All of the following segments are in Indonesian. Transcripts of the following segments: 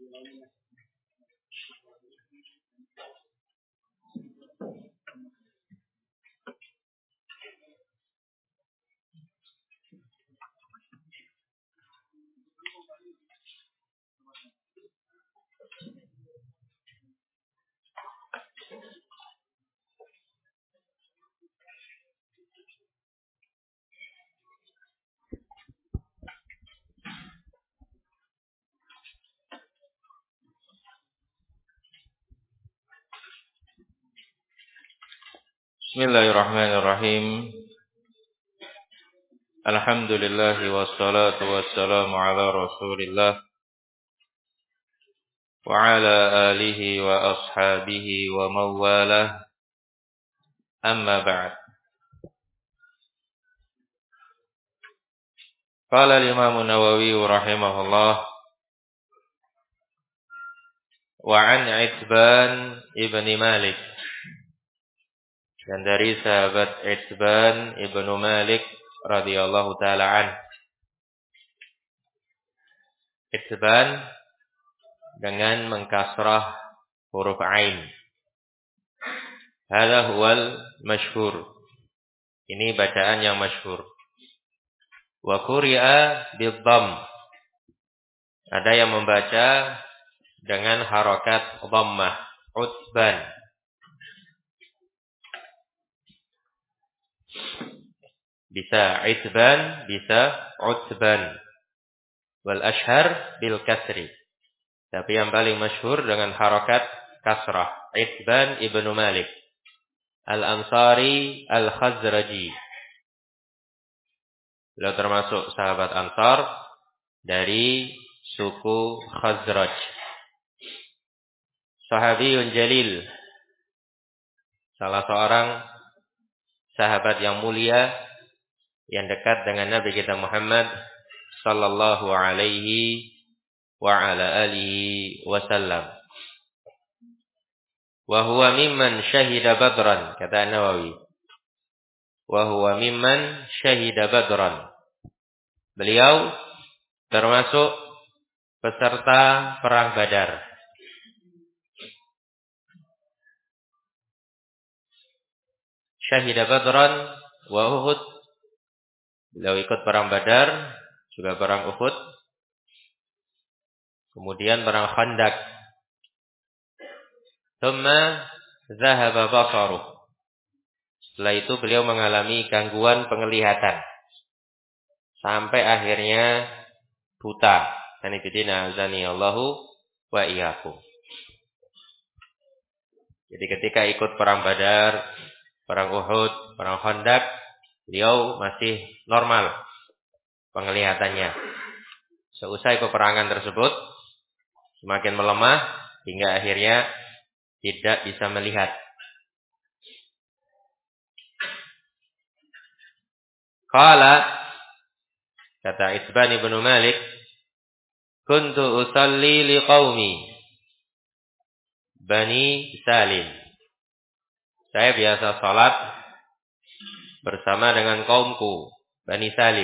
Bismillahirrahmanirrahim. Alhamdulillah wassalatu wassalamu ala Rasulillah wa ala alihi wa ashabihi wa mawalah. Amma ba'd. Qala al-Imam Nawawi rahimahullah wa an Itban ibn Malik, dan dari sahabat Itban ibnu Malik radhiyallahu taala an. Itban dengan mengkasrah huruf ain. Hadza huwal masyhur. Ini bacaan yang masyhur. Wa quri'a bid-dhamm. Ada yang membaca dengan harakat dhammah, Utban. Bisa Itban, bisa Utban. Wal ashhar bil kasri. Tapi yang paling masyhur dengan harakat kasrah. Itban ibnu Malik Al-Ansari Al-Khazraji. Beliau termasuk sahabat Ansar dari suku Khazraj. Sahabiyun jalil. Salah seorang sahabat yang mulia yang dekat dengan Nabi kita Muhammad sallallahu alaihi wa ala alihi wasallam. Wa huwa mimman syahida Badran, kata Nawawi. Wa huwa mimman syahida Badran. Beliau termasuk peserta perang Badar. Syahida Badran wa Uhud. Beliau ikut perang Badar, juga perang Uhud. Kemudian perang Khandaq. Thumma dhahaba basaruh. Setelah itu beliau mengalami gangguan penglihatan sampai akhirnya buta. Sanibidina azani Allahu wa iyyakum. Jadi ketika ikut perang Badar, perang Uhud, perang Khandaq, beliau masih normal penglihatannya. Seusai peperangan tersebut semakin melemah hingga akhirnya tidak bisa melihat. Qala, kata Itban ibnu Malik, kuntu usalli liqaumi Bani Salim. Saya biasa salat bersama dengan kaumku Bani Salim.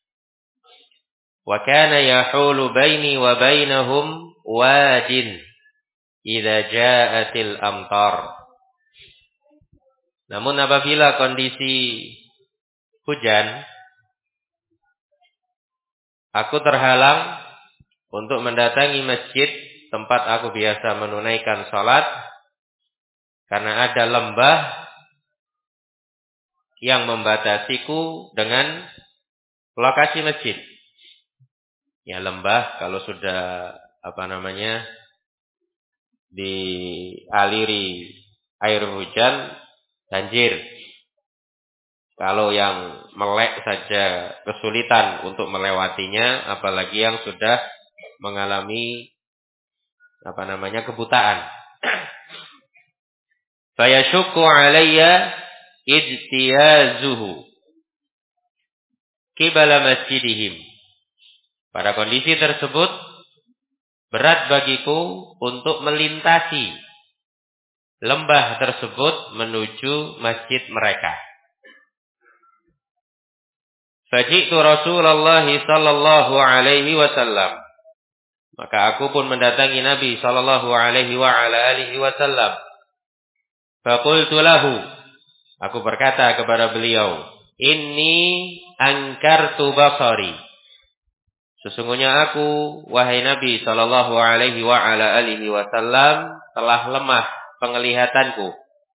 Wa kana yahulu baini wa bainahum wadin idza ja'atil amtar. Namun apabila kondisi hujan, aku terhalang untuk mendatangi masjid tempat aku biasa menunaikan salat karena ada lembah yang membatasiku dengan lokasi masjid. Ya, lembah kalau sudah dialiri air hujan, banjir. Kalau yang melek saja kesulitan untuk melewatinya, apalagi yang sudah mengalami kebutaan. Fayashukku alayya ijtiyazuhu qibala masjidihim. Pada kondisi tersebut berat bagiku untuk melintasi lembah tersebut menuju masjid mereka. Faji'tu Rasulullah sallallahu alaihi wasallam. Maka aku pun mendatangi Nabi sallallahu alaihi wa ala alihi wasallam. Faqultu lahu, aku berkata kepada beliau, inni angkartu basari. Sesungguhnya aku, wahai Nabi sallallahu alaihi wa ala alihi wasallam, telah lemah penglihatanku.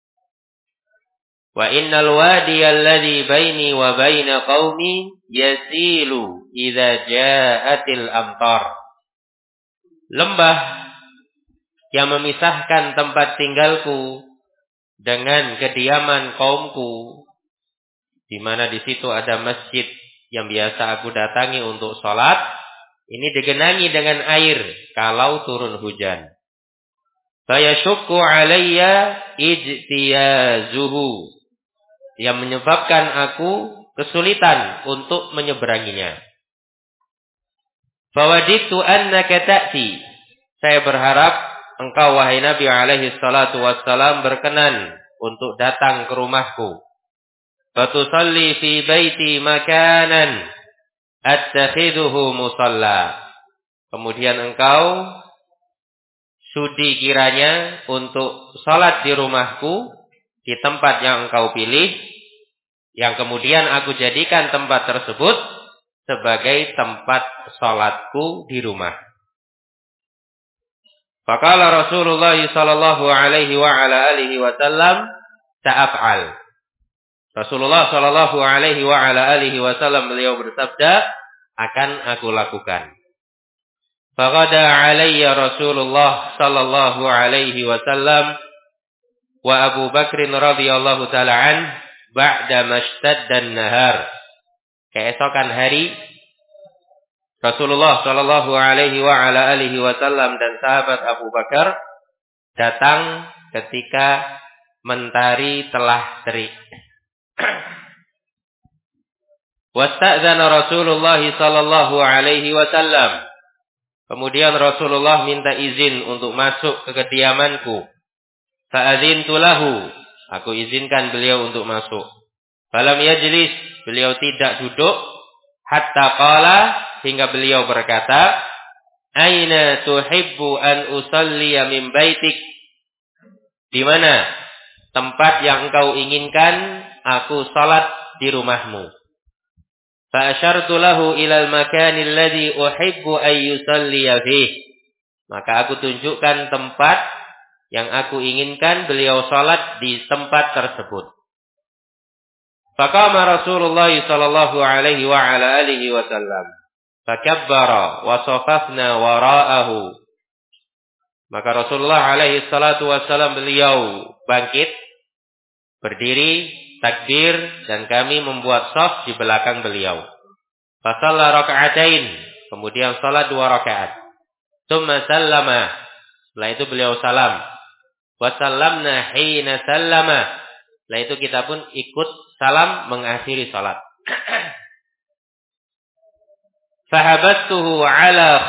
Wa innal wadiya alladhi baini wa baina qaumi yasilu idza ja'atil amtar. Lembah yang memisahkan tempat tinggalku dengan kediaman kaumku, di mana di situ ada masjid yang biasa aku datangi untuk sholat, ini digenangi dengan air kalau turun hujan. Fayashukku alayya ijtiyazuhu, yang menyebabkan aku kesulitan untuk menyeberanginya. Fawajidtu annaka ta'ti, saya berharap engkau wahai Nabi alaihi salatu wassalam berkenan untuk datang ke rumahku. Fatusalli fi baiti makanan attakhiduhu musalla. Kemudian engkau sudi kiranya untuk salat di rumahku di tempat yang engkau pilih, yang kemudian aku jadikan tempat tersebut sebagai tempat salatku di rumah. Faqala Rasulullah sallallahu alaihi wa ala alihi wasallam, ta'af'al. Rasulullah sallallahu alaihi wa ala alihi wasallam beliau bersabda, akan aku lakukan. Faqada alayya Rasulullah sallallahu alaihi wasallam wa Abu Bakr radhiyallahu taala an ba'da mashtaddan nahar. Keesokan hari Rasulullah sallallahu alaihi wa ala alihi wasallam dan sahabat Abu Bakar datang ketika mentari telah terik. Wasta'dzana Rasulullah sallallahu alaihi wasallam. Kemudian Rasulullah minta izin untuk masuk ke kediamanku. Fa'adzintu lahu, aku izinkan beliau untuk masuk. Falam yajlis, beliau tidak duduk hatta qala, hingga beliau berkata, aina tuhibbu an usalliya min baitik? Di mana tempat yang engkau inginkan aku salat di rumahmu? Fa asyartu lahu ila al-makani alladhi uhibbu an yusalliya fih. Maka aku tunjukkan tempat yang aku inginkan beliau salat di tempat tersebut. Faqama Rasulullah sallallahu alaihi wa ala alihi wasallam. Fakabbara wa safafna wara'ahu. Maka Rasulullah alaihi salatu wasallam beliau bangkit, berdiri, takbir, dan kami membuat shaf di belakang beliau. Fasalla raka'atain, kemudian salat 2 rakaat. Tsumma sallama, setelah itu beliau salam. Wa sallamna hina sallama, setelah itu kita pun ikut salam mengakhiri salat. Fahabattuhu ala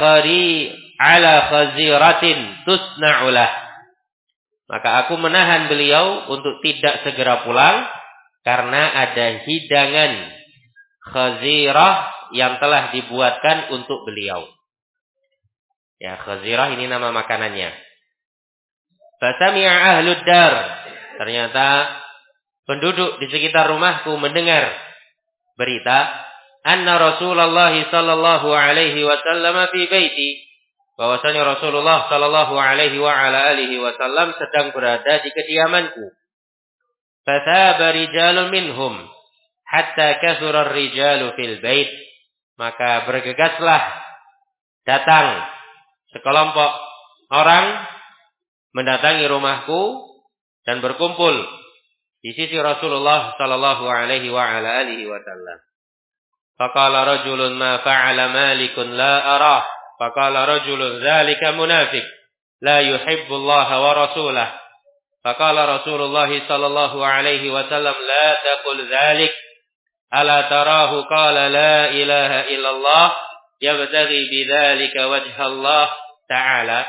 khaziratin tusna'u lah. Maka aku menahan beliau untuk tidak segera pulang karena ada hidangan khazirah yang telah dibuatkan untuk beliau. Ya, khazirah ini nama makanannya. Fasami'a ahlud dar. Ternyata penduduk di sekitar rumahku mendengar berita anna Rasulullah sallallahu alaihi wasallam fi baiti, bahwasanya Rasulullah sallallahu alaihi wa ala alihi wasallam sedang berada di kediamanku. Fathaba rijalun minhum hatta kathura ar-rijalu fil bait. Maka bergegaslah datang sekelompok orang mendatangi rumahku dan berkumpul di sisi Rasulullah sallallahu alaihi wa ala alihi wasallam. Faqala rajulun ma fa'ala Malikun la arah. Faqala rajulun dzalika munafiq la yuhibbu Allah wa rasulah. Faqala Rasulullah sallallahu alaihi wasallam la taqul dzalik. Ala tarahu qala la ilaha illallah yabtaghi bidzalika wajha Allah ta'ala.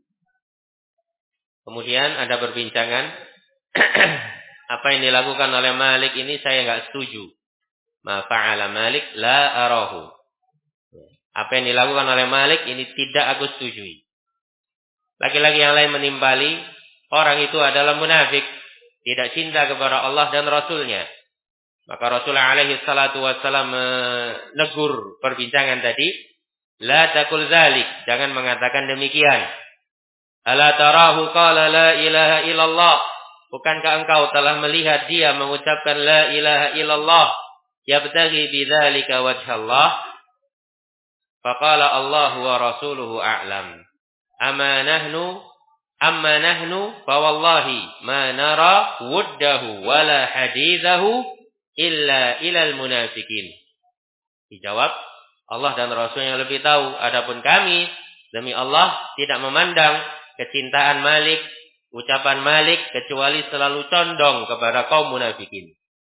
Kemudian ada perbincangan apa yang dilakukan oleh Malik ini saya enggak setuju. Ma fa'ala Malik la arahu. Apa yang dilakukan oleh Malik ini tidak aku setujui. Laki-laki yang lain menimbali, orang itu adalah munafik, tidak cinta kepada Allah dan Rasulnya. Maka Rasulullah alaihi salatu wassalam menegur perbincangan tadi. La takul zalik, jangan mengatakan demikian. Ala tarahu qala la ilaha illallah. Bukankah engkau telah melihat dia mengucapkan la ilaha illallah? Yabtaghi bidzalika wajhallah. Faqala Allah wa rasuluhu a'lam. Amma nahnu fa wallahi ma nara wuddahu wala hadithahu illa ilal munafikin. Dijawab, Allah dan Rasulnya lebih tahu. Adapun kami, demi Allah, tidak memandang kecintaan Malik, ucapan Malik, kecuali selalu condong kepada kaum munafikin.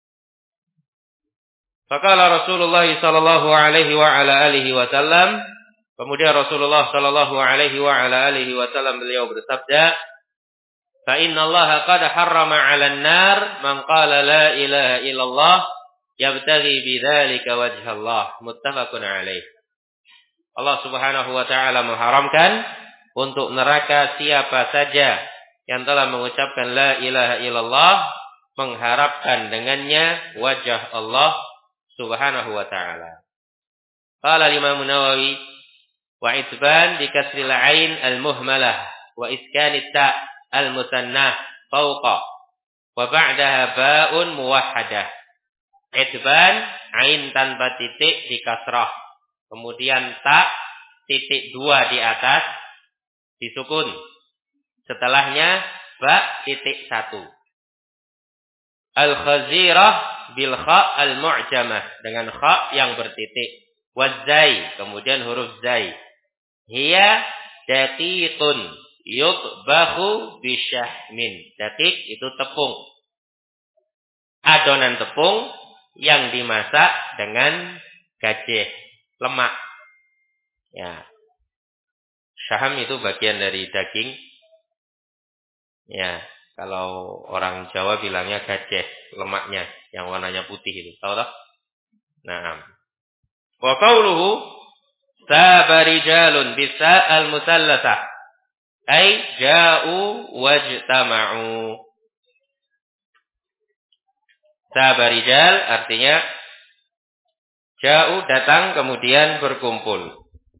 Faqala Rasulullah sallallahu alaihi wa ala alihi wasallam. Kemudian Rasulullah sallallahu alaihi wa ala alihi wasallam beliau bersabda, "Fa inna Allah qad harrama 'alan nar man qala la ilaha illallah yabtaghi bidzalika wajhallah." Muttafaqun alaih. Allah Subhanahu wa taala mengharamkan untuk neraka siapa saja yang telah mengucapkan la ilaha illallah, mengharapkan dengannya wajah Allah Subhanahu wa taala. Qala Imam Nawawi wa itban bi kasril ain al-muhmalah wa iskanit ta al-musannah fawqa wa ba'daha ba'un muwahhadah. Itban ain tanpa titik di kasrah. Kemudian ta titik 2 di atas disukun. Setelahnya ba titik 1. Al-khazirah bil kha al-mu'jamah, dengan kha yang bertitik. Wazai, kemudian huruf zai. Hiya daqiqun yutbahu bisyahmin. Daqiq itu tepung. Adonan tepung yang dimasak dengan gajeh, lemak. Ya. Syaham itu bagian dari daging. Ya. Kalau orang Jawa bilangnya gajeh, lemaknya yang warnanya putih itu. Tahu tak? Nah. Wa qawluhu sabarijalun bisa al-musallasah. Ay ja'u wajtama'u. Sabarijal artinya ja'u datang kemudian berkumpul.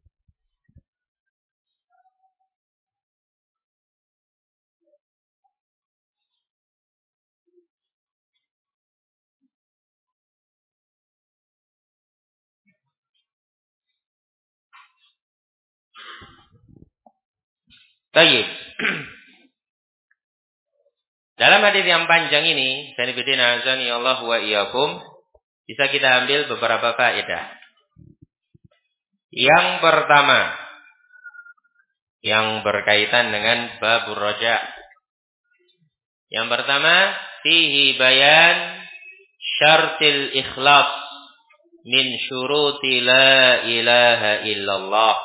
Baik. Dalam hadis yang panjang ini, sanibidina azani Allah wa iyyakum, bisa kita ambil beberapa faedah. Yang pertama, yang berkaitan dengan babur raja. Yang pertama, fihi bayan syartil ikhlas min syuruti la ilaha illallah.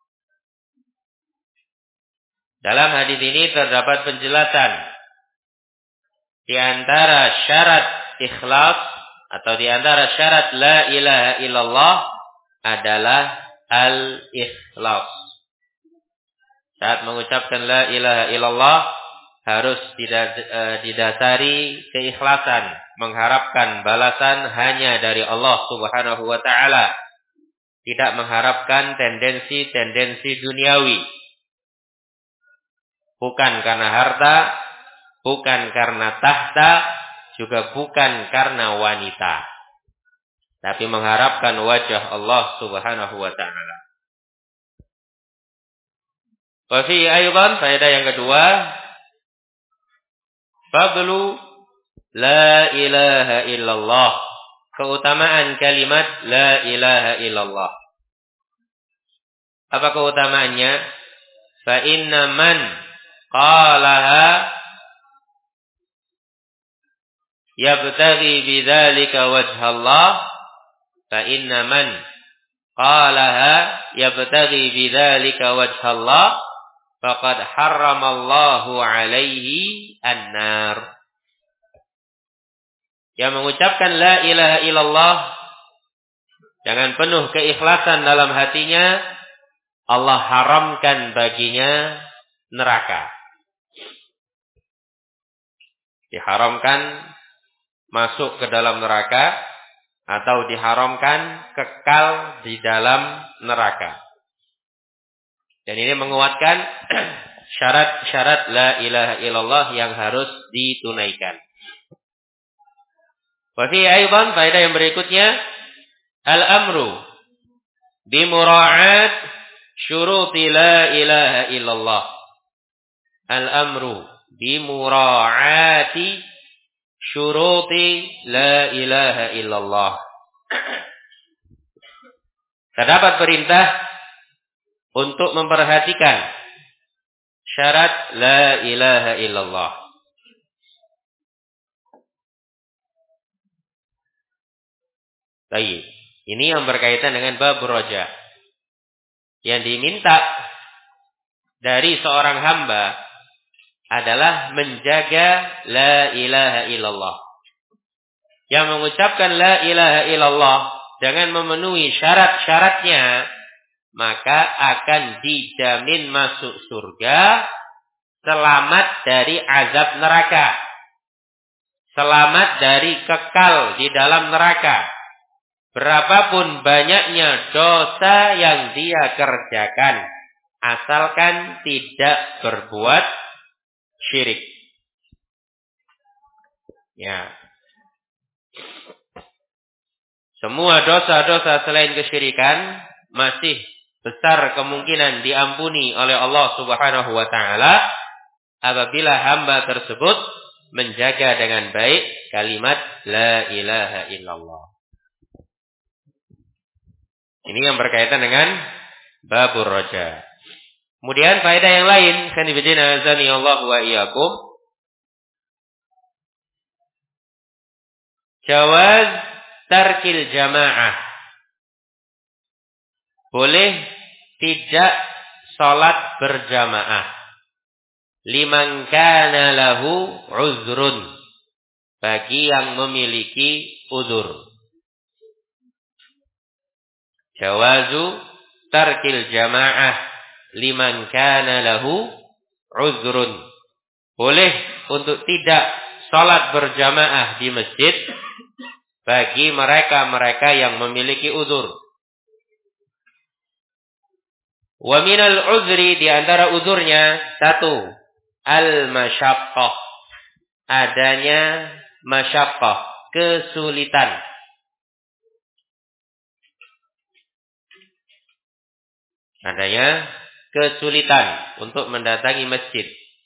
Dalam hadis ini terdapat penjelasan di antara syarat ikhlas atau di antara syarat la ilaha illallah adalah al-ikhlas. Saat mengucapkan la ilaha illallah harus didasari keikhlasan, mengharapkan balasan hanya dari Allah Subhanahu wa taala. Tidak mengharapkan tendensi-tendensi duniawi. Bukan karena harta, bukan karena tahta, juga bukan karena wanita. Tapi mengharapkan wajah Allah Subhanahu wa taala. Wa fi aidan faedah yang kedua, fadlu la ilaha illallah. Keutamaan kalimat la ilaha illallah. Apa keutamaannya? Fa inna man qalaha yabtaghi bidzalika wajhallah. Fa inna man qalaha yabtaghi bidzalika wajhallah faqad harramallahu alaihi an-nar. Yang mengucapkan la ilaha illallah dengan penuh keikhlasan dalam hatinya, Allah haramkan baginya neraka. Diharamkan masuk ke dalam neraka atau diharamkan kekal di dalam neraka. Dan ini menguatkan syarat-syarat la ilaha illallah yang harus ditunaikan. Wa fi aidan faedah yang berikutnya al-amru bi mura'at syuruti la ilaha illallah. Al-amru bi mura'ati syuruti la ilaha illallah. Terdapat perintah untuk memperhatikan syarat la ilaha illallah. Baik, ini yang berkaitan dengan bab roja. Yang diminta dari seorang hamba adalah menjaga la ilaha illallah. Yang mengucapkan la ilaha illallah dengan memenuhi syarat-syaratnya, maka akan dijamin masuk surga, selamat dari azab neraka, selamat dari kekal di dalam neraka. Berapapun banyaknya dosa yang dia kerjakan, asalkan tidak berbuat syirik. Ya. Semua dosa-dosa selain kesyirikan masih besar kemungkinan diampuni oleh Allah Subhanahu wa taala apabila hamba tersebut menjaga dengan baik kalimat la ilaha illallah. Ini yang berkaitan dengan babur roja. Kemudian faedah yang lain, kanibidina azani Allah wa iyyakum. Jawaz tarkil jamaah. Boleh tidak salat berjamaah. Liman kana lahu uzrun. Bagi yang memiliki uzur. Jawazu tarkil jamaah liman kana lahu uzrun. Boleh untuk tidak salat berjamaah di masjid bagi mereka-mereka yang memiliki uzur. Wa minal uzri, di antara uzurnya satu, al-masyaqqah. Adanya masyaqqah, kesulitan. Adanya kesulitan untuk mendatangi masjid.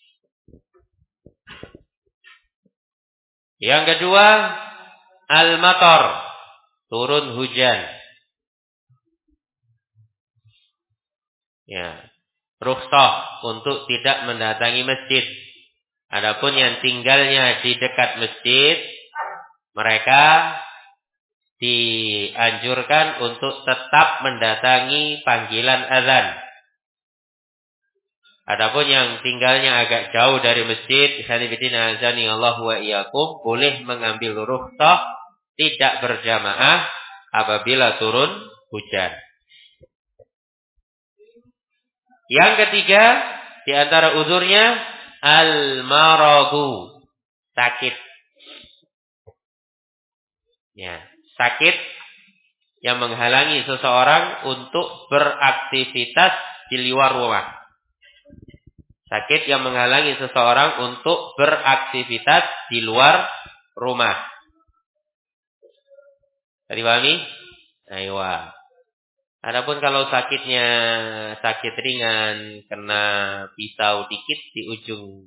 Yang kedua, al-matar, turun hujan. Ya, rukhsah untuk tidak mendatangi masjid. Adapun yang tinggalnya di dekat masjid, mereka dianjurkan untuk tetap mendatangi panggilan azan. Adapun yang tinggalnya agak jauh dari masjid, sanibidina azani Allah wa iyyakum, boleh mengambil rukhsah tidak berjamaah apabila turun hujan. Yang ketiga, di antara uzurnya al-maradu, sakit. Ya, sakit yang menghalangi seseorang untuk beraktivitas di luar rumah. Sakit yang menghalangi seseorang untuk beraktivitas di luar rumah. Tadi pahami? Aywa. Adapun kalau sakitnya sakit ringan, kena pisau dikit di ujung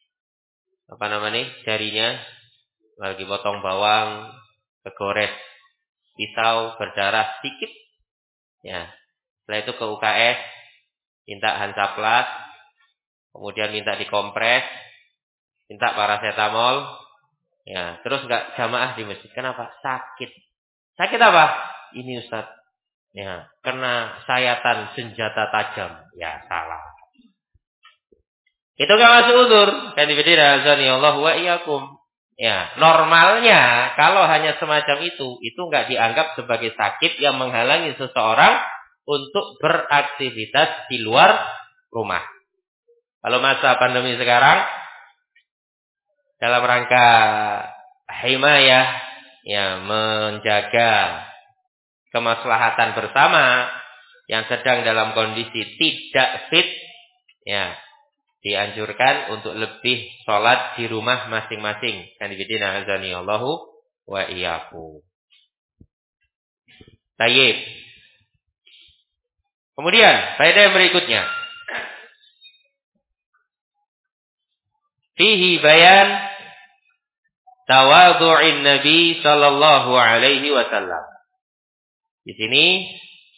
jarinya, lagi potong bawang, kegores pisau berdarah sedikit, ya. Setelah itu ke UKS, minta Hansaplast, kemudian minta dikompres, minta paracetamol, ya. Terus nggak jamaah di masjid. Kenapa? Sakit. Sakit apa? Ini Ustaz. Ya, kena sayatan senjata tajam. Ya, salah. Itu enggak masuk uzur. Kan dibedira azani Allah wa iyyakum. Ya, normalnya kalau hanya semacam itu nggak dianggap sebagai sakit yang menghalangi seseorang untuk beraktivitas di luar rumah. Kalau masa pandemi sekarang, dalam rangka himayah, ya, menjaga kemaslahatan bersama yang sedang dalam kondisi tidak fit, ya, dianjurkan untuk lebih sholat di rumah masing-masing. Kanibidina azani Allahu wa iyyakum. Tayyib. Kemudian, faedah yang berikutnya. Fihi bayan tawadhu'in Nabi sallallahu alaihi wasallam. Di sini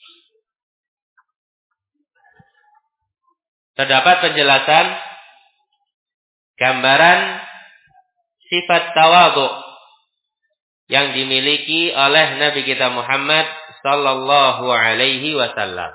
terdapat penjelasan gambaran sifat tawadhu yang dimiliki oleh Nabi kita Muhammad sallallahu alaihi wasallam.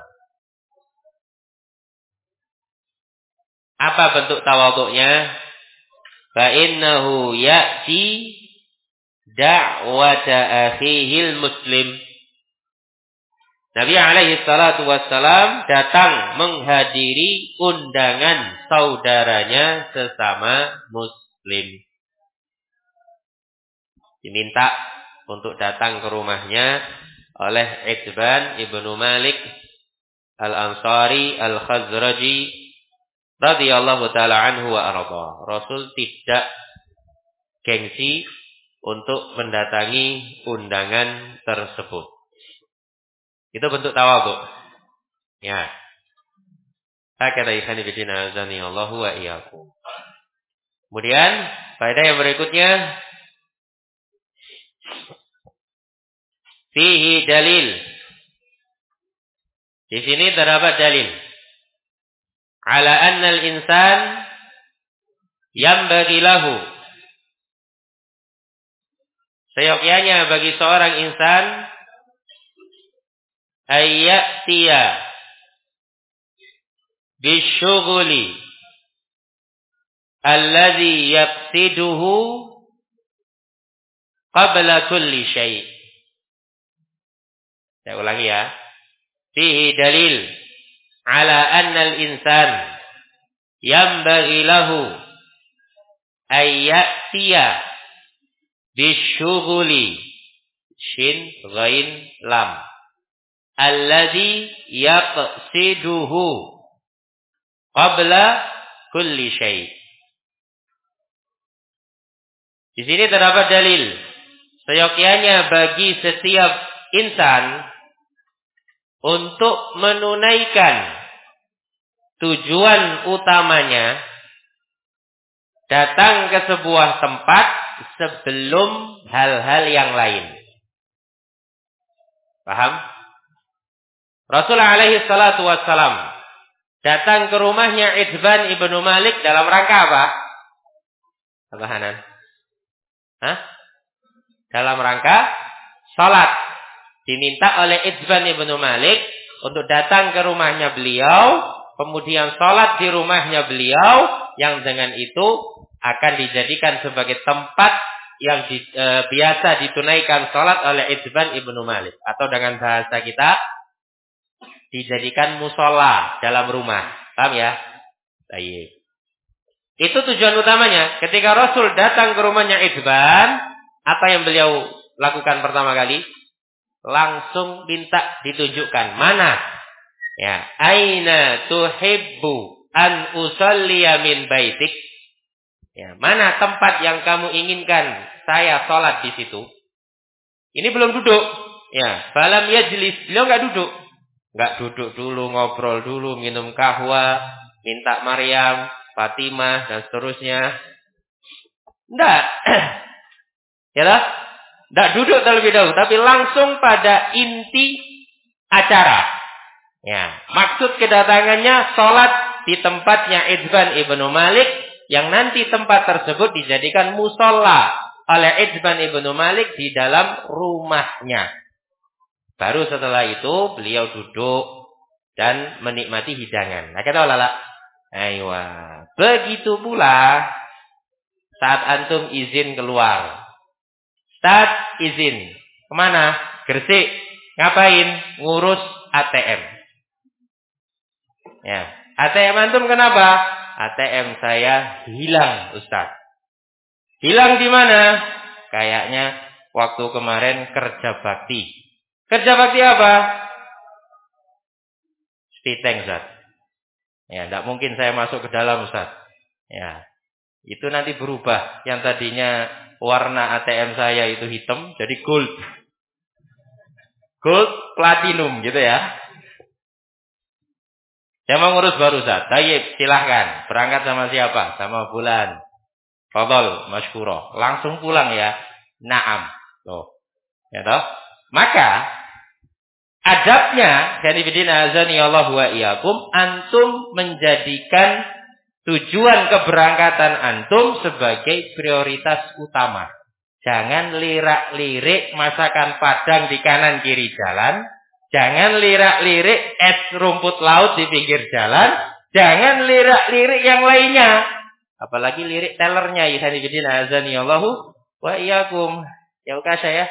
Apa bentuk tawadhu'nya? Fa innahu ya'ti da'wata akhihil muslim. Nabi alaihi salatu wassalam datang menghadiri undangan saudaranya sesama muslim. Diminta untuk datang ke rumahnya oleh Itban ibnu Malik al-Ansari al-Khazraji radhiyallahu ta'ala anhu wa arda. Rasul tidak gengsi untuk mendatangi undangan tersebut. Itu bentuk tawadhu. Ya. Hakata ikhani bidina azani Allahu wa iyyakum. Kemudian faedah yang berikutnya, fihi dalil. Di sini terdapat dalil ala anna al-insan yanbaghi lahu, seyogyanya bagi seorang insan ayyatiya bisyughuli alladhi yaqsiduhu qabla kulli syai'. Saya ulangi ya. Fihi dalil ala anna al-insan yanbaghi lahu ayyatiya bisyughuli shin ghain lam alladhi yaqsiduhu qabla kulli syai'. Di sini terdapat dalil seyogyanya bagi setiap insan untuk menunaikan tujuan utamanya datang ke sebuah tempat sebelum hal-hal yang lain. Paham? Rasulullah alaihi salatu wassalam datang ke rumahnya Itban ibnu Malik dalam rangka apa? Apa Hanan? Hah? Dalam rangka salat. Diminta oleh Itban ibnu Malik untuk datang ke rumahnya beliau, kemudian salat di rumahnya beliau, yang dengan itu akan dijadikan sebagai tempat yang biasa ditunaikan salat oleh Itban ibnu Malik, atau dengan bahasa kita dijadikan musola dalam rumah. Paham ya? Baik. Itu tujuan utamanya. Ketika Rasul datang ke rumahnya Itban, apa yang beliau lakukan pertama kali? Langsung minta ditunjukkan. Mana? Ya, aina tuhibbu an usalliya min baitik? Ya, mana tempat yang kamu inginkan saya sholat di situ? Ini belum duduk. Ya, falam yajlis. Beliau enggak duduk. Enggak duduk dulu, ngobrol dulu, minum kahwa, minta Maryam, Fatimah dan seterusnya. Enggak. Ya lah? Enggak duduk terlebih dahulu, tapi langsung pada inti acara. Ya, maksud kedatangannya sholat di tempatnya Itban ibnu Malik, yang nanti tempat tersebut dijadikan musola oleh Itban ibnu Malik di dalam rumahnya. Baru setelah itu beliau duduk dan menikmati hidangan. Nah, kata ulama, aywa. Begitu pula Saat antum izin keluar. Ustaz izin. Kemana? Gresik. Ngapain? Ngurus ATM. Ya. ATM antum kenapa? ATM saya hilang, Ustaz. Hilang di mana? Kayaknya waktu kemarin kerja bakti. Kerja bakti apa? Spiteng, Ustaz. Ya, tidak mungkin saya masuk ke dalam, Ustaz. Ya. Itu nanti berubah. Yang tadinya warna ATM saya itu hitam jadi gold. Gold platinum gitu ya. Saya mau ngurus baru, Ustaz. Tayyib, silahkan. Berangkat sama siapa? Sama Bulan. Fadol, masykurah. Langsung pulang ya. Naam. Loh. Ya toh? Maka adabnya, kanibidina azani Allah wa iyakum, antum menjadikan tujuan keberangkatan antum sebagai prioritas utama. Jangan lirak-lirik masakan Padang di kanan kiri jalan. Jangan lirak-lirik es rumput laut di pinggir jalan. Jangan lirak-lirik yang lainnya. Apalagi lirik tellernya. Ikhwanifidina azaniyallahu wa iyyakum. Ya kasih ya.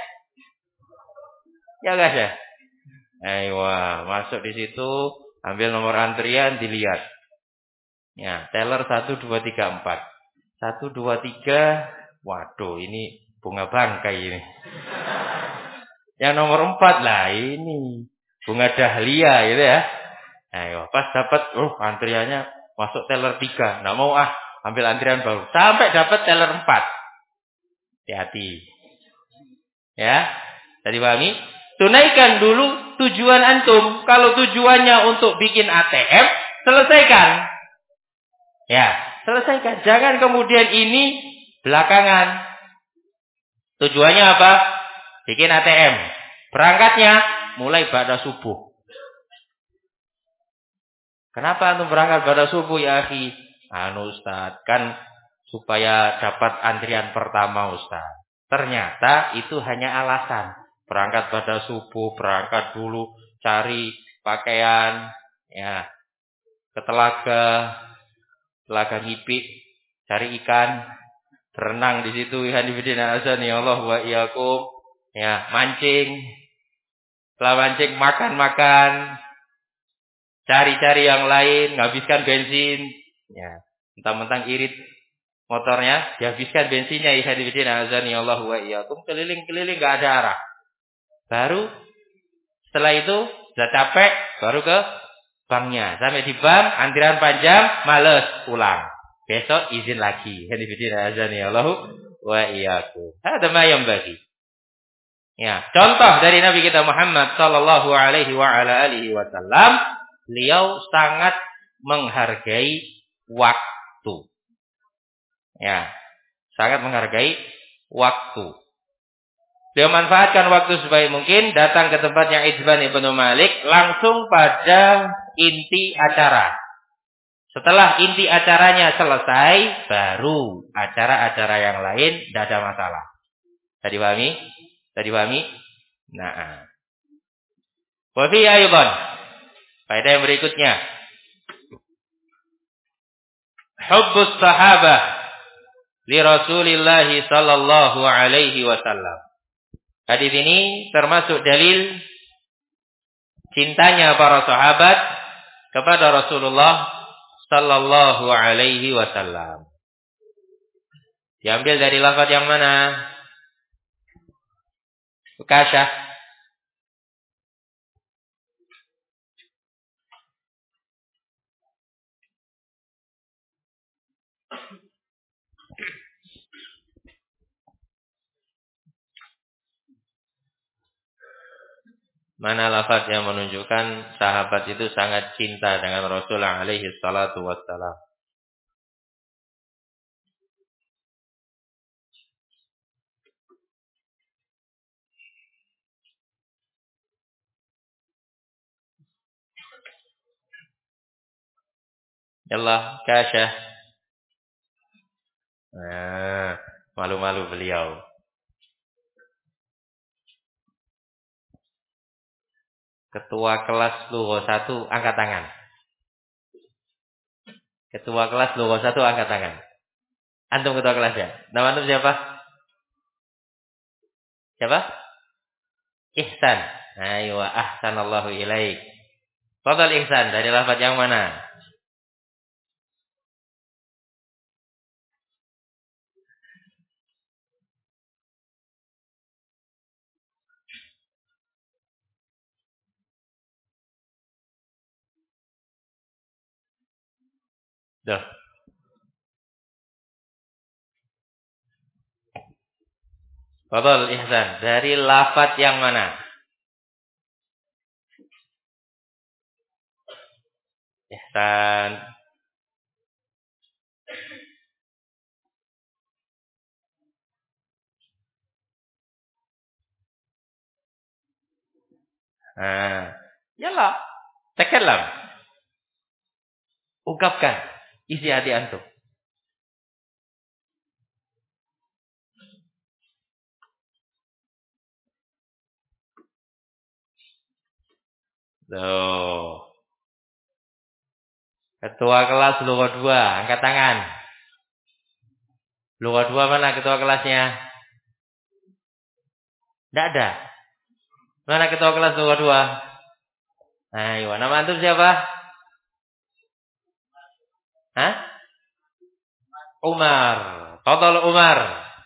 Ya kasih. Ayo, masuk di situ. Ambil nomor antrian, dilihat. Ya, teller 1, 2, 3, 4. 1, 2, 3. Waduh, ini bunga bangkai ini. Yang nomor 4 lah ini. Bunga dahlia gitu ya. Ayo, pas dapat, antriannya masuk teller 3. Nggak mau ambil antrian baru. Sampai dapat teller 4. Hati-hati. Ya, tadi pahami? Tunaikan dulu tujuan antum. Kalau tujuannya untuk bikin ATM, selesaikan. Ya, selesaikan. Jangan kemudian ini belakangan. Tujuannya apa? Bikin ATM. Berangkatnya mulai pada subuh. Kenapa antum berangkat pada subuh ya akhi? Ustaz, kan supaya dapat antrian pertama Ustaz. Ternyata itu hanya alasan. Berangkat pada subuh, berangkat dulu, cari pakaian, ya, ke telaga ngipik, cari ikan, berenang di situ, ikhwanifidina azani Allah wa iyyakum, ya, mancing. Setelah mancing, makan, cari-cari yang lain, nghabiskan bensin, ya, mentang-mentang irit motornya, dihabiskan bensinnya, ikhwanifidina azani Allah wa iyyakum, keliling-keliling nggak ada arah. Baru setelah itu sudah capek, baru ke banknya. Sampai di bank, antrian panjang, males, pulang. Besok izin lagi. Ikhwanifidina azani Allah wa iyyakum. Ada mayam bagi. Ya, contoh dari Nabi kita Muhammad sallallahu alaihi wa ala alihi wasallam, beliau sangat menghargai waktu. Ya, sangat menghargai waktu. Beliau manfaatkan waktu sebaik mungkin, datang ke tempatnya Itban ibnu Malik, langsung pada inti acara. Setelah inti acaranya selesai, baru acara-acara yang lain tidak ada masalah. Tadi pahami? Tadi pahami? Nah. Wa fi aydan. Faedah yang berikutnya. Hubbus sahabah li Rasulillah sallallahu alaihi wasallam. Hadis ini termasuk dalil cintanya para sahabat kepada Rasulullah sallallahu alaihi wasallam. Diambil dari lafaz yang mana? Kasyah. Mana lafaz yang menunjukkan sahabat itu sangat cinta dengan Rasulullah alaihi salatu wassalam. Yallah, Kasyah. Nah, malu-malu beliau. Ketua kelas Lugha 1 angkat tangan. Ketua kelas Lugha 1 angkat tangan. Antum ketua kelasnya. Nama antum siapa? Siapa? Ihsan. Ayo, ahsanallahu ilaik. Fadhal Ihsan dari lafaz yang mana? Duh. Fadhal Ihsan dari lafaz yang mana? Ihsan. Nah, yalah. Takallam. Ungkapkan isi hati antum. Tuh. Ketua kelas Lugha 2, angkat tangan. Lugha 2 mana ketua kelasnya? Tidak ada. Mana ketua kelas Lugha 2? Ayo, nama antum siapa? Hah? Umar. Fadhal Umar.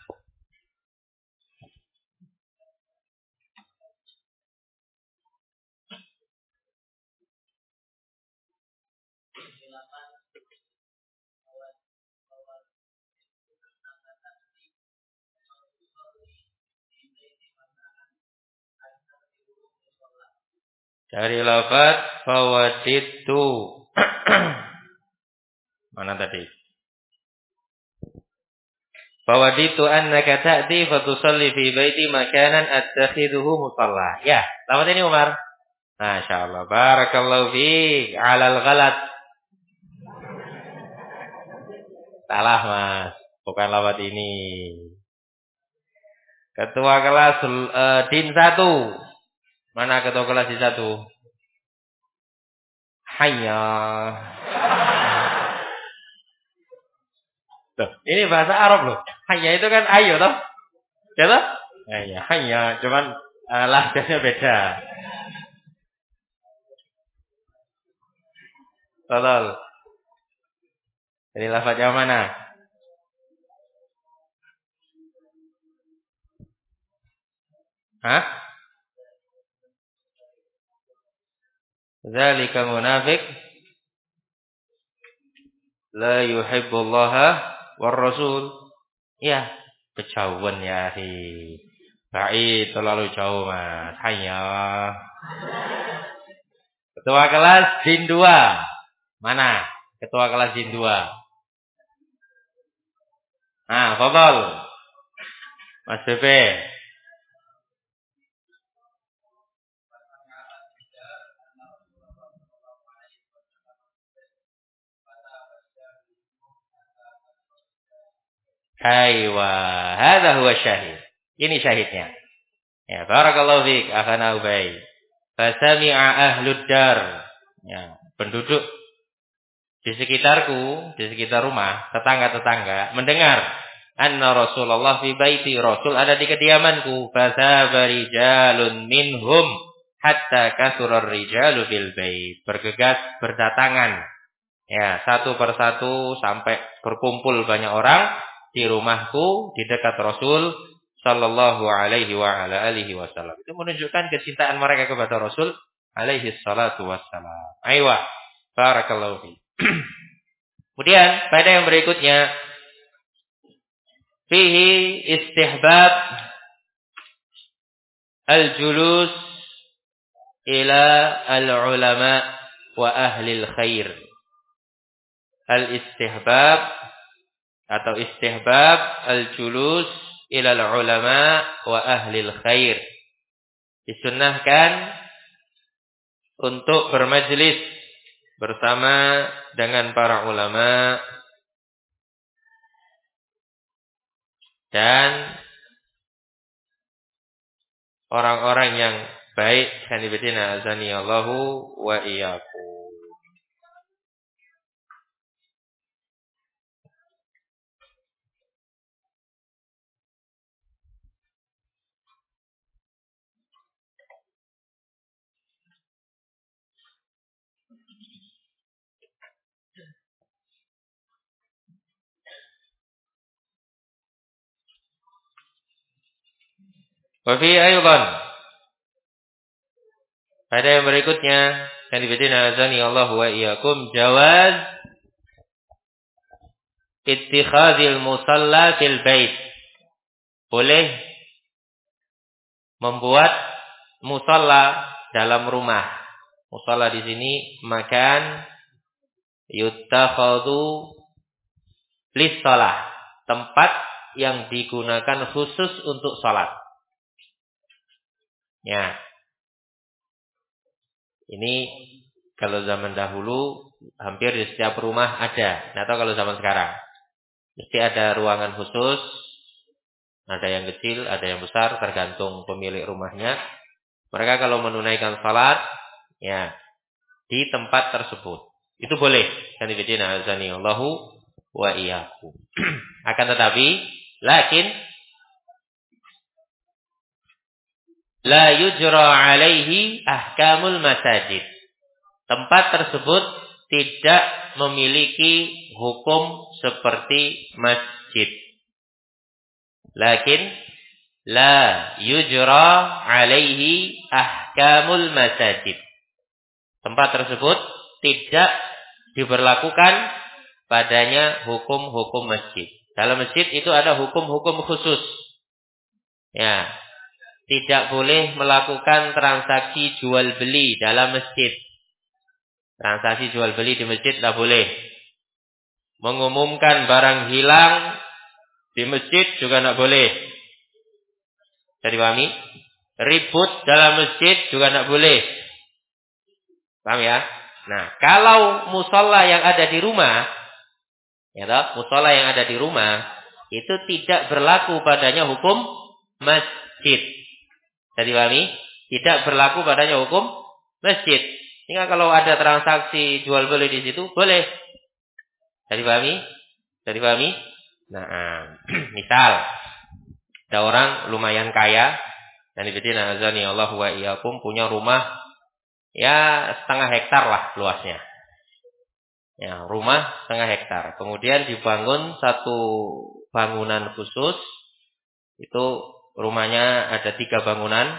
Dari lafaz fawaditu. Mana tadi? Fawaditu annaka ta'ti fatusalli fi baiti makanan attakhiduhu musalla. Ya, lafaz ini Umar. Masyaallah. Barakallahu fiik 'alal ghalat. Salah, Mas. Bukan lafaz ini. Ketua kelas Din 1. Mana ketua kelas Din 1? Hayya. Tuh, ini bahasa Arab loh. Hayya itu kan ayo toh. Ya toh? Hayya, hayya, cuman lahjahnya beda. Tolol. Ini lafaz yang mana? Hah? Zalika munafik la yuhibbullaha war rasul. Ya, kejauhan ya, Baik, terlalu jauh, Mas. Hayya. Ketua kelas Din 2. Mana? Ketua kelas Din 2. Ah, fadhal. Mas Bebe. Aywa, hadza huwa syahid. Ini syahidnya. Ya, barakallahu fiik, akhana Ubay. Fasami'a ahlud dar. Ya, penduduk di sekitarku, di sekitar rumah, tetangga-tetangga mendengar anna Rasulullah fi baiti, Rasul ada di kediamanku. Fasaba rijalun minhum hatta kasura rijalu bil bait. Bergegas berdatangan. Ya, satu persatu sampai berkumpul banyak orang di rumahku di dekat Rasul sallallahu alaihi wa ala alihi wasallam. Itu menunjukkan kecintaan mereka kepada Rasul alaihi salatu wassalam. Aywa, barakallahu fi. Kemudian pada yang berikutnya fihi istihbab al-julus ila al-ulama wa ahli al-khair. Al-istihbab atau istihbab al-julus ila al-ulama wa ahli al-khair. Disunnahkan untuk bermajlis bersama dengan para ulama dan orang-orang yang baik. Sanibidina azani Allahu wa iyyakum. Wa fi aydan. Pada yang berikutnya, yang dibedina azani Allah wa iyyakum, jawaz ittikhadil musalla fil bait. Boleh membuat musalla dalam rumah. Musalla di sini makan yuttakhadhu lis-shalah, tempat yang digunakan khusus untuk salat. Ya. Ini kalau zaman dahulu hampir di setiap rumah ada. Atau kalau zaman sekarang mesti ada ruangan khusus. Ada yang kecil, ada yang besar, tergantung pemilik rumahnya. Mereka kalau menunaikan salat, ya, di tempat tersebut. Itu boleh. Kan ibadina azani Allahu wa iyyakum. Akan tetapi, lakin la yujra alaihi ahkamul masajid. Tempat tersebut tidak memiliki hukum seperti masjid. Lakin la yujra alaihi ahkamul masajid. Tempat tersebut tidak diberlakukan padanya hukum-hukum masjid. Dalam masjid itu ada hukum-hukum khusus. Ya, tidak boleh melakukan transaksi jual beli dalam masjid. Transaksi jual beli di masjid tidak boleh. Mengumumkan barang hilang di masjid juga tidak boleh. Jadi pahami? Ribut dalam masjid juga tidak boleh. Paham ya? Nah, kalau musola yang ada di rumah, ya toh, musola yang ada di rumah itu tidak berlaku padanya hukum masjid. Jadi pahami? Tidak berlaku padanya hukum masjid. Sehingga kalau ada transaksi jual beli di situ boleh. Jadi pahami? Jadi pahami? Nah, misal ada orang lumayan kaya dan ibadina azani Allah wa iyyakum punya rumah ya 0,5 hektar lah luasnya. Ya, rumah 0,5 hektar. Kemudian dibangun satu bangunan khusus. Itu rumahnya ada 3 bangunan.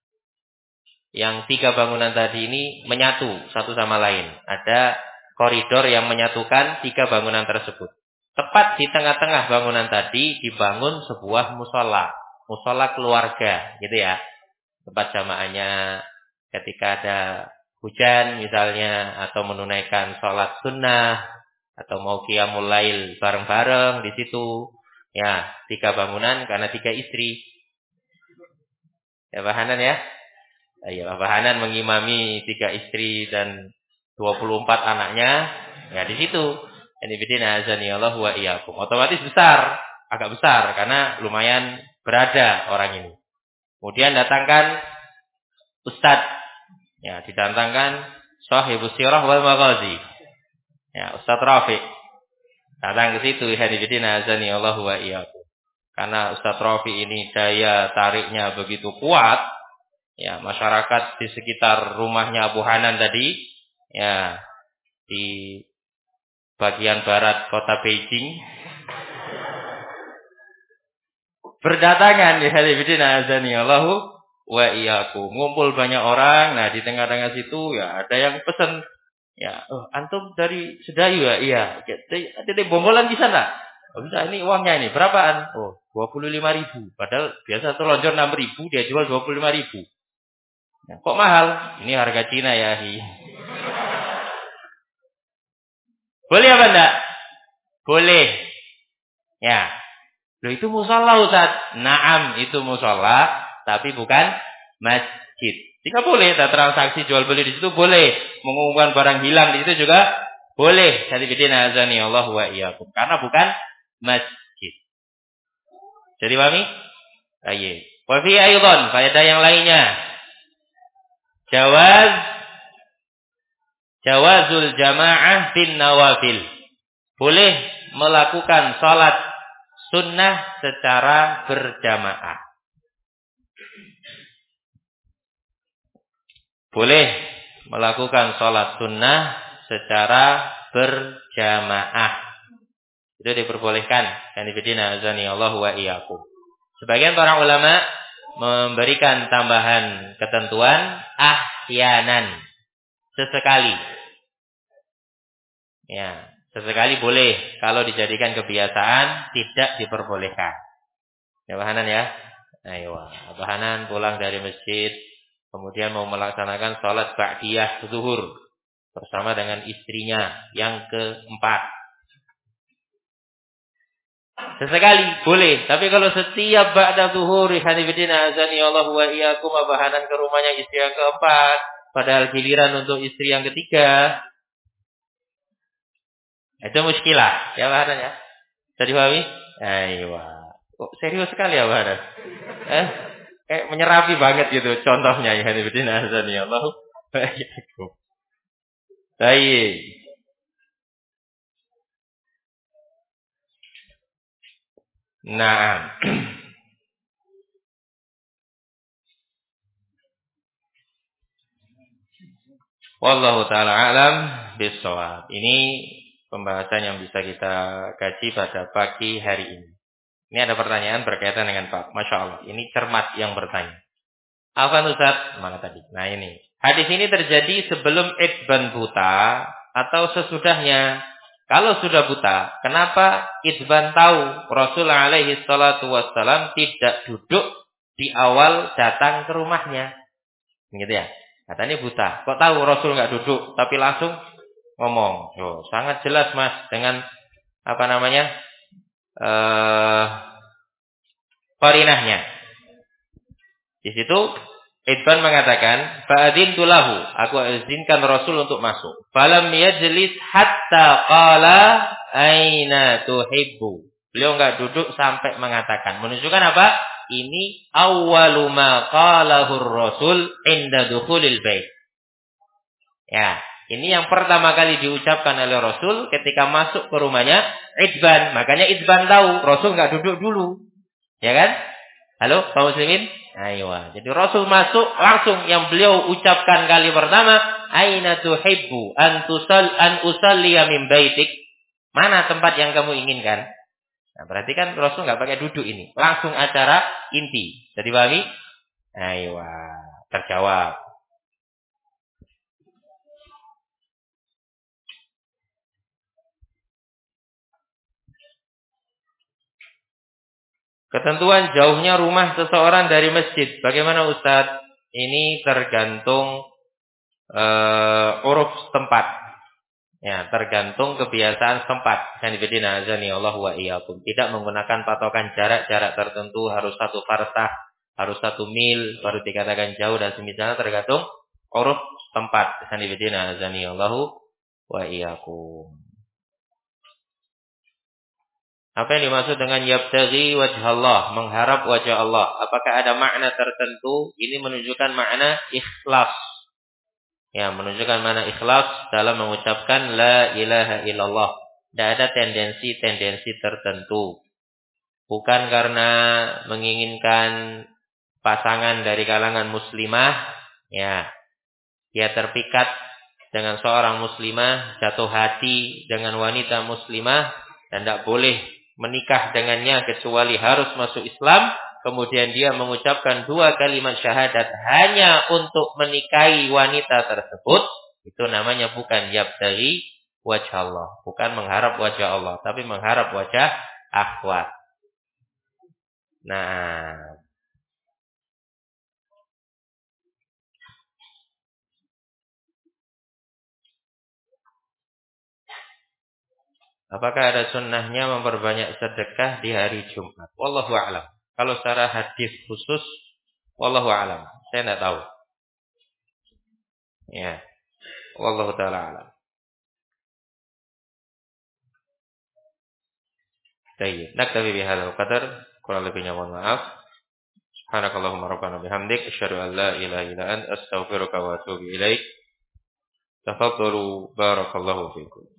Yang 3 bangunan tadi ini menyatu satu sama lain. Ada koridor yang menyatukan 3 bangunan tersebut. Tepat di tengah-tengah bangunan tadi dibangun sebuah musola. Musola keluarga, gitu ya. Tempat jamaahnya ketika ada hujan misalnya, atau menunaikan sholat sunnah, atau mau qiyamul lail bareng-bareng di situ. Ya, 3 bangunan karena 3 istri. Ya, Bahanan ya. Ya, Bahanan mengimami 3 istri dan 24 anaknya. Ya, di situ. Ini bidina azani Allah wa iyyakum. Otomatis besar, agak besar karena lumayan berada orang ini. Kemudian datangkan ustadz. Ya, didatangkan Shahibus Sirah wal Maghazi. Ya, Ustadz Rafiq. Datang ke situ, ini bidina azani Allah wa iyyakum. Karena Ustadz Rafiq ini daya tariknya begitu kuat, ya, masyarakat di sekitar rumahnya Abu Hanan tadi, ya, di bagian barat kota Beijing, berdatangan di hadibidina azani Allahu wa iyyakum. Ngumpul banyak orang. Nah, di tengah-tengah situ ya ada yang pesen, ya, oh, antum dari Sedayu ya? Iya. Ada bombolan di sana. Oh, bisa, ini uangnya ini berapaan? Oh, 25.000. Padahal biasa telonjor 6.000, dia jual 25.000. Nah, kok mahal? Ini harga Cina ya, hi. Boleh apa enggak? Boleh. Ya. Loh, itu musola Ustaz. Naam, itu musola, tapi bukan masjid. Jika boleh, ada transaksi jual beli di situ boleh. Mengumumkan barang hilang di situ juga boleh. Jadi bidina azani Allah wa iyyakum. Karena bukan masjid. Jadi pahami? Ayo. Wa fi aydan, faedah yang lainnya. Jawazul jamaah bin nawafil. Boleh melakukan salat sunnah secara berjamaah. Boleh melakukan salat sunnah secara berjamaah. Itu diperbolehkan. Dan ibadina azani Allah wa iyyakum. Sebagian para ulama memberikan tambahan ketentuan ahyanan, sesekali. Ya, sesekali boleh, kalau dijadikan kebiasaan tidak diperbolehkan. Ya, bahanan ya. Ayo, bahanan pulang dari masjid, kemudian mau melaksanakan sholat ba'diyah zuhur bersama dengan istrinya yang keempat. Sesekali boleh, tapi kalau setiap ba'da zuhur, ikhwanifidin azani Allah wa iyyakum, bahanan ke rumahnya istri yang keempat, padahal giliran untuk istri yang ketiga, itu muskilah, ya bahanan ya. Bisa dipahami? Ayo. Kok serius sekali ya bahanan? Kayak menyerapi banget gitu contohnya, ikhwanifidin azani Allah wa iyyakum. Baik. Nah. Wallahu ta'ala alam bissawab. Ini pembahasan yang bisa kita kaji pada pagi hari ini. Ini ada pertanyaan berkaitan dengan Pak. Masya Allah. Ini cermat yang bertanya. Apa Ustaz? Mana tadi? Nah ini. Hadis ini terjadi sebelum idban buta atau sesudahnya. Kalau sudah buta, kenapa idban tahu Rasulullah alaihi salatu wassalam tidak duduk di awal datang ke rumahnya? Gitu ya. Katanya buta. Kok tahu Rasul nggak duduk, tapi langsung ngomong. Oh, sangat jelas Mas dengan apa namanya qarinahnya. Di situ Idban mengatakan, fa'adzintu lahu, aku izinkan Rasul untuk masuk. Falam yajlis hatta qala aina tuhibbu. Beliau enggak duduk sampai mengatakan. Menunjukkan apa? Ini awwalu ma qalahu Rasul inda dukhulil bait. Ya, ini yang pertama kali diucapkan oleh Rasul ketika masuk ke rumahnya Idban. Makanya Idban tahu Rasul enggak duduk dulu. Ya kan? Halo, kaum muslimin? Ayo. Jadi Rasul masuk langsung yang beliau ucapkan kali pertama, aina tuhibbu an usalliya min baitik? Mana tempat yang kamu inginkan? Nah, berarti kan Rasul enggak pakai duduk ini. Langsung acara inti. Jadi pahami? Ayo, terjawab. Ketentuan jauhnya rumah seseorang dari masjid. Bagaimana Ustaz? Ini tergantung uruf setempat. Ya, tergantung kebiasaan setempat. Sanibidina azani Allah wa iyyakum. Tidak menggunakan patokan jarak-jarak tertentu, harus 1 farsah, harus 1 mil baru dikatakan jauh dan semisalnya, tergantung uruf setempat. Sanibidina azani Allah wa iyyakum. Apa yang dimaksud dengan yabtaghi wajhallah, mengharap wajah Allah? Apakah ada makna tertentu? Ini menunjukkan makna ikhlas. Ya, menunjukkan makna ikhlas dalam mengucapkan la ilaha illallah. Tidak ada tendensi-tendensi tertentu. Bukan karena menginginkan pasangan dari kalangan muslimah, ya. Dia terpikat dengan seorang muslimah, jatuh hati dengan wanita muslimah dan tidak boleh menikah dengannya kecuali harus masuk Islam. Kemudian dia mengucapkan 2 kalimat syahadat hanya untuk menikahi wanita tersebut. Itu namanya bukan yabtaghi wajah Allah. Bukan mengharap wajah Allah, tapi mengharap wajah akhwat. Nah, apakah ada sunnahnya memperbanyak sedekah di hari Jumat? Wallahu a'lam. Kalau secara hadis khusus, wallahu a'lam. Saya tidak tahu. Ya. Wallahu ta'ala a'lam. Baik. Naktafi bihadzal qadar. Kurang lebihnya mohon maaf. Subhanakallahumma rabbana bihamdik asyhadu an la ilaha illa anta astaghfiruka wa atubu ilaik. Tafadhalu barakallahu fikum.